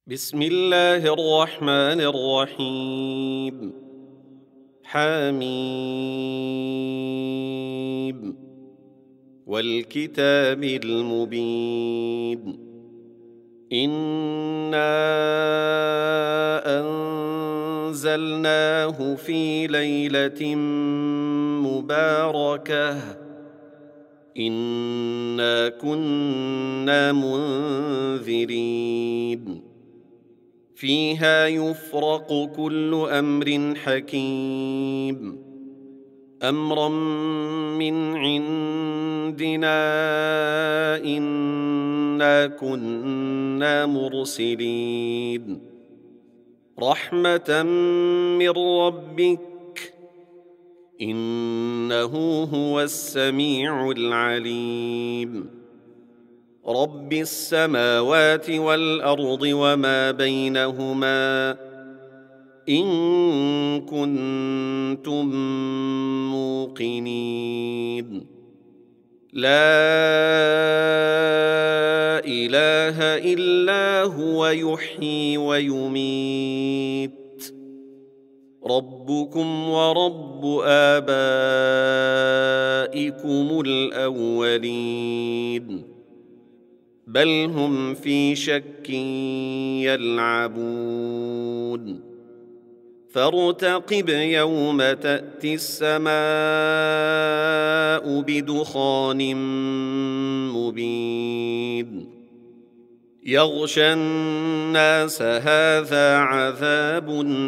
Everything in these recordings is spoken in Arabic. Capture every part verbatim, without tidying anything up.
بسم الله الرحمن الرحيم. حميم والكتاب المبين. إنا أنزلناه في ليلة مباركة إنا كنا منذرين فيها يفرق كل أمر حكيم أمرا من عندنا إنا كنا مرسلين رحمة من ربك إنه هو السميع العليم رب السماوات والأرض وما بينهما إن كنتم موقنين لا إله إلا هو يحيي ويميت ربكم ورب آبائكم الأولين بل هم في شك يلعبون فارتقب يوم تأتي السماء بدخان مبين يغشى الناس هذا عذاب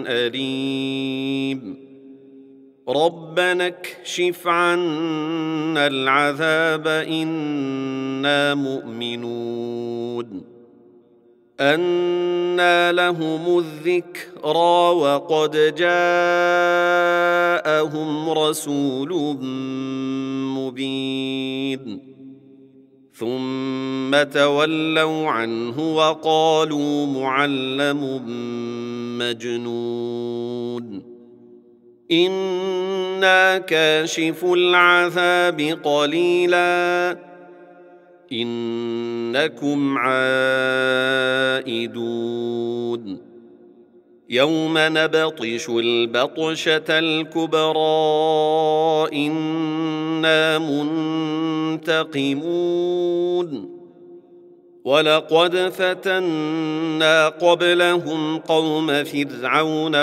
أليم ربنا اكشف عنا العذاب إنا مؤمنون أنى لهم الذكرى وقد جاءهم رسول مبين ثم تولوا عنه وقالوا معلم مجنون إنا كاشف العذاب قليلا إنكم عائدون يوم نبطش البطشة الكبرى إنا منتقمون ولقد فتنا قبلهم قوم فرعون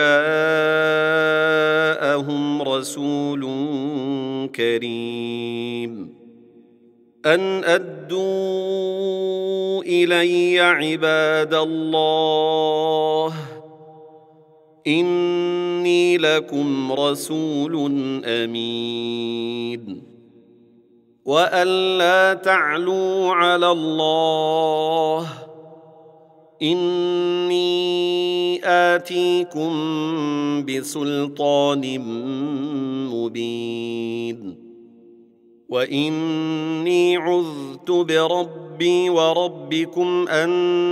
وجاءهم رسول كريم أن أدوا إلي عباد الله إني لكم رسول أمين وأن لا تعلوا على الله إني آتيكم بسلطان مبين وإني عذت بربي وربكم أن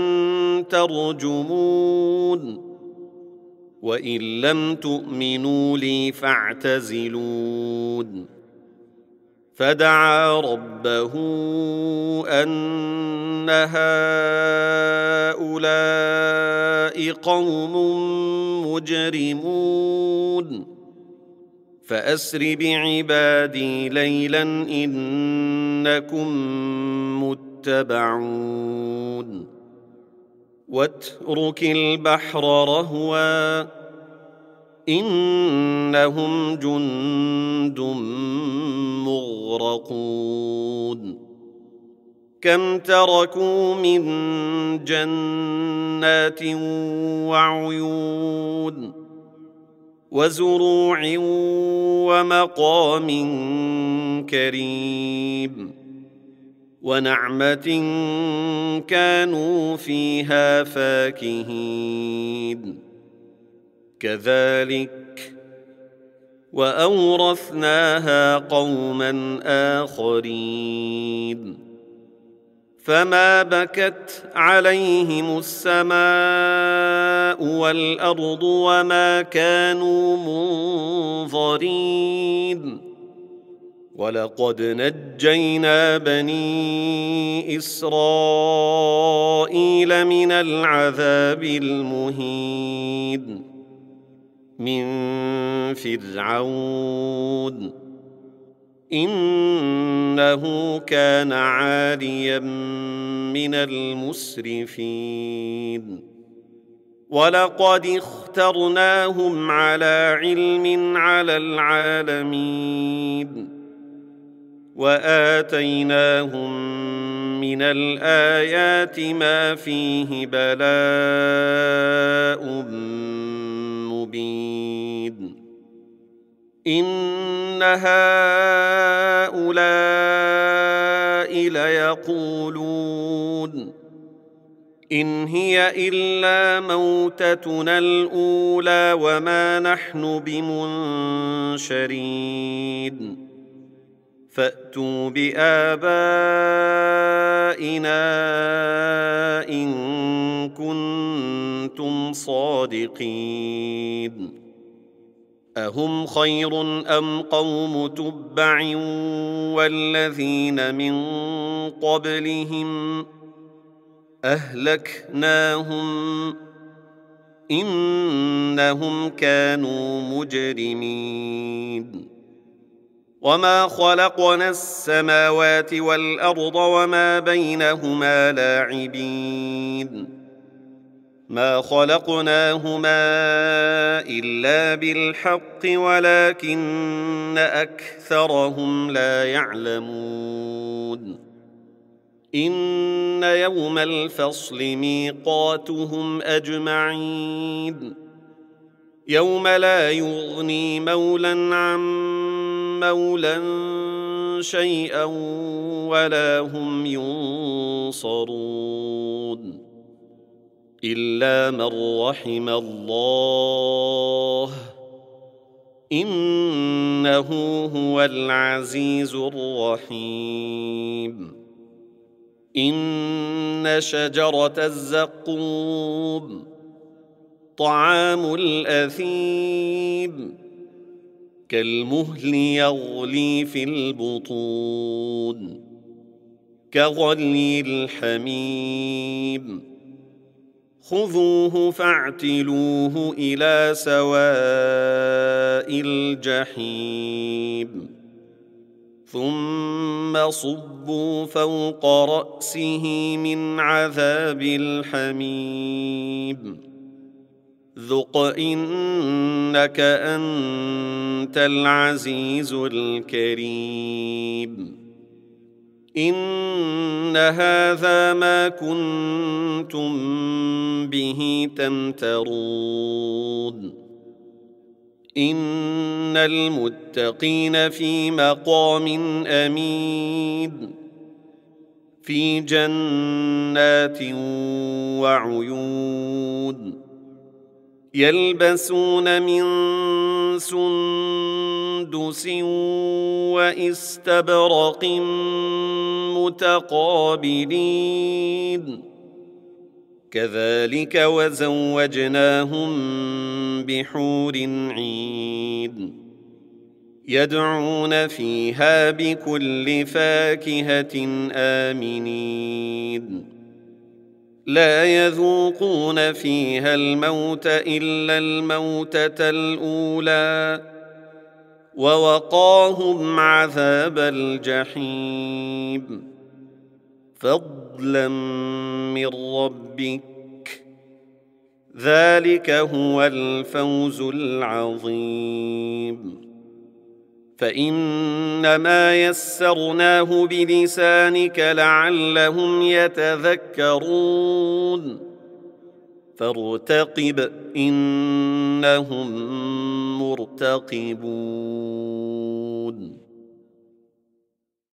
ترجمون وإن لم تؤمنوا لي فاعتزلون فدعا ربه أن هؤلاء قوم مجرمون فأسر بعبادي ليلا إنكم متبعون واترك البحر رهوا إنهم جند مغرقون كم تركوا من جنات وعيون وزروع ومقام كريم ونعمة كانوا فيها فاكهين كذلك وأورثناها قوما آخرين فما بكت عليهم السماء والأرض وما كانوا منظرين ولقد نجينا بني إسرائيل من العذاب المهين من فرعون إنه كان عاليا من المسرفين ولقد اخترناهم على علم على العالمين وآتيناهم من الآيات ما فيه بلاء مبين إن هؤلاء ليقولون إن هي إلا موتتنا الأولى وما نحن بمنشرين فأتوا بآبائنا إن كنتم صادقين أهم خير أم قوم تبع والذين من قبلهم أهلكناهم إنهم كانوا مجرمين وما خلقنا السماوات والأرض وما بينهما لاعبين ما خلقناهما إلا بالحق ولكن أكثرهم لا يعلمون إن يوم الفصل ميقاتهم أجمعين يوم لا يغني مولى عن مولى شيئا ولا هم ينصرون إلا من رحم الله إنه هو العزيز الرحيم إن شجرة الزقوم طعام الأثيم كالمهل يغلي في البطون كغلي الحميم خذوه فاعتلوه إلى سواء الجحيم ثم صبوا فوق رأسه من عذاب الحميم ذق إنك أنت العزيز الكريم إن هذا ما كنتم به تمترون إن المتقين في مقام أمين في جنات وعيون يلبسون من سندس واستبرق متقابلين كذلك وزوجناهم بحور عين يدعون فيها بكل فاكهة آمنين لا يذوقون فيها الموت إلا الموتة الأولى ووقاهم عذاب الجحيم فضلا من ربك ذلك هو الفوز العظيم فإنما يسرناه بلسانك لعلهم يتذكرون فارتقب إنهم مرتقبون